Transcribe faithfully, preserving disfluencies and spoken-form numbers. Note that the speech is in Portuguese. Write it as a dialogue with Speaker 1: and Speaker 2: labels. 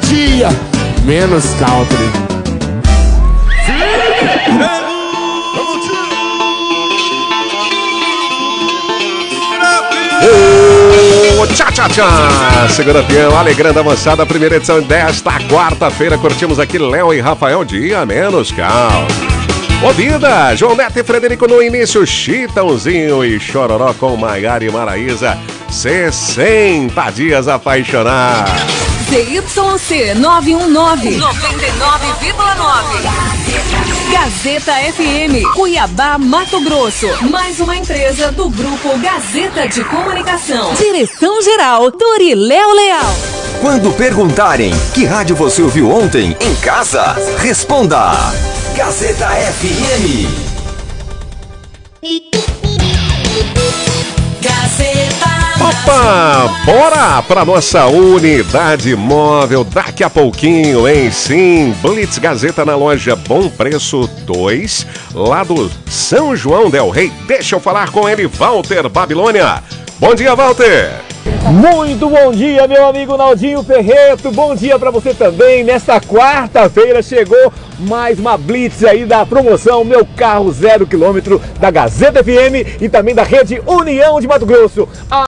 Speaker 1: dia, menos country.
Speaker 2: Oh, tchá, tchá, tchá. Segura peão, alegrando a moçada. Primeira edição desta quarta-feira. Curtimos aqui Léo e Rafael, dia menos cal. Ouvida, João Neto e Frederico no início, Chitãozinho e Chororó com Maiara e Maraísa. sessenta dias apaixonar.
Speaker 3: Z Y C nove um nove, noventa e nove vírgula nove. Gazeta F M, Cuiabá, Mato Grosso. Mais uma empresa do Grupo Gazeta de Comunicação. Direção-geral, Doriléo Leal.
Speaker 4: Quando perguntarem que rádio você ouviu ontem em casa, responda Gazeta F M.
Speaker 3: Gazeta.
Speaker 2: Opa, bora pra nossa unidade móvel daqui a pouquinho, hein? Sim, Blitz Gazeta na loja Bom Preço dois, lá do São João del Rei. Deixa eu falar com ele, Walter Babilônia. Bom dia, Walter.
Speaker 5: Muito bom dia, meu amigo Naldinho Ferreto. Bom dia pra você também. Nesta quarta-feira chegou mais uma blitz aí da promoção Meu Carro Zero Quilômetro da Gazeta F M e também da Rede União de Mato Grosso.